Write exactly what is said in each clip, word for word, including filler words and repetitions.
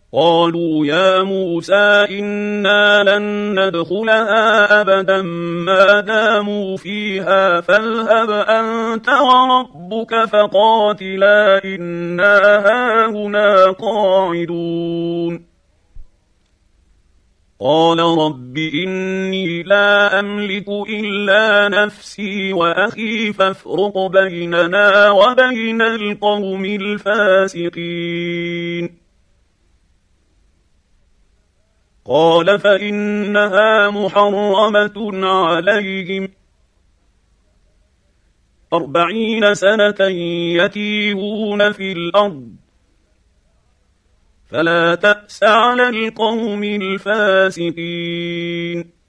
قالوا يا موسى إنا لن ندخلها أبدا ما داموا فيها فاذهب أنت وربك فقاتلا إنا هاهنا قاعدون. قال رب إني لا أملك إلا نفسي وأخي فافرق بيننا وبين القوم الفاسقين. قال فإنها محرمة عليهم أربعين سنة يتيهون في الأرض فلا تأس على القوم الفاسقين.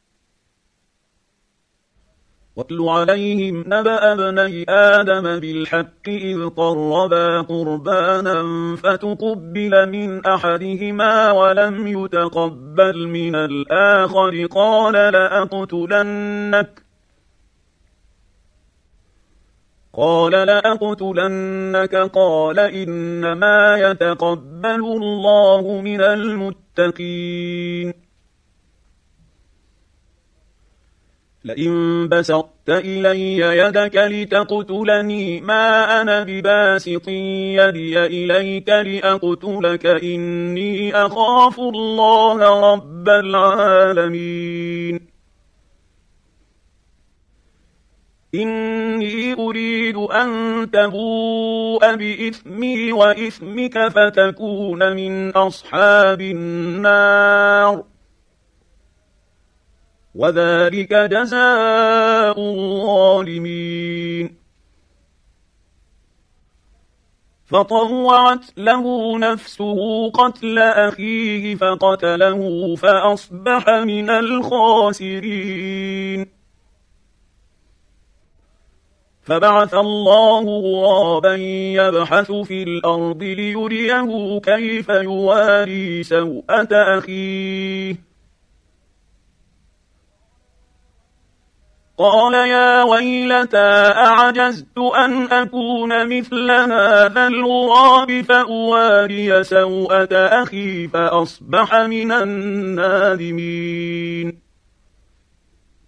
واتل عليهم نبأ ابني آدم بالحق إذ قربا قربانا فتقبل من أحدهما ولم يتقبل من الآخر قال لأقتلنك قال لأقتلنك قال إنما يتقبل الله من المتقين. لئن بسطت إلي يدك لتقتلني ما أنا بباسط يدي إليك لأقتلك إني أخاف الله رب العالمين. إني أريد أن تبوء بإثمي وإثمك فتكون من أصحاب النار وذلك جزاء الظالمين. فطوعت له نفسه قتل أخيه فقتله فأصبح من الخاسرين. فبعث الله غرابا يبحث في الأرض ليريه كيف يواري سوءة أخيه قال يا ويلتى أعجزت أن أكون مثل هذا الغراب فأواري سوءة أخي فأصبح من النادمين.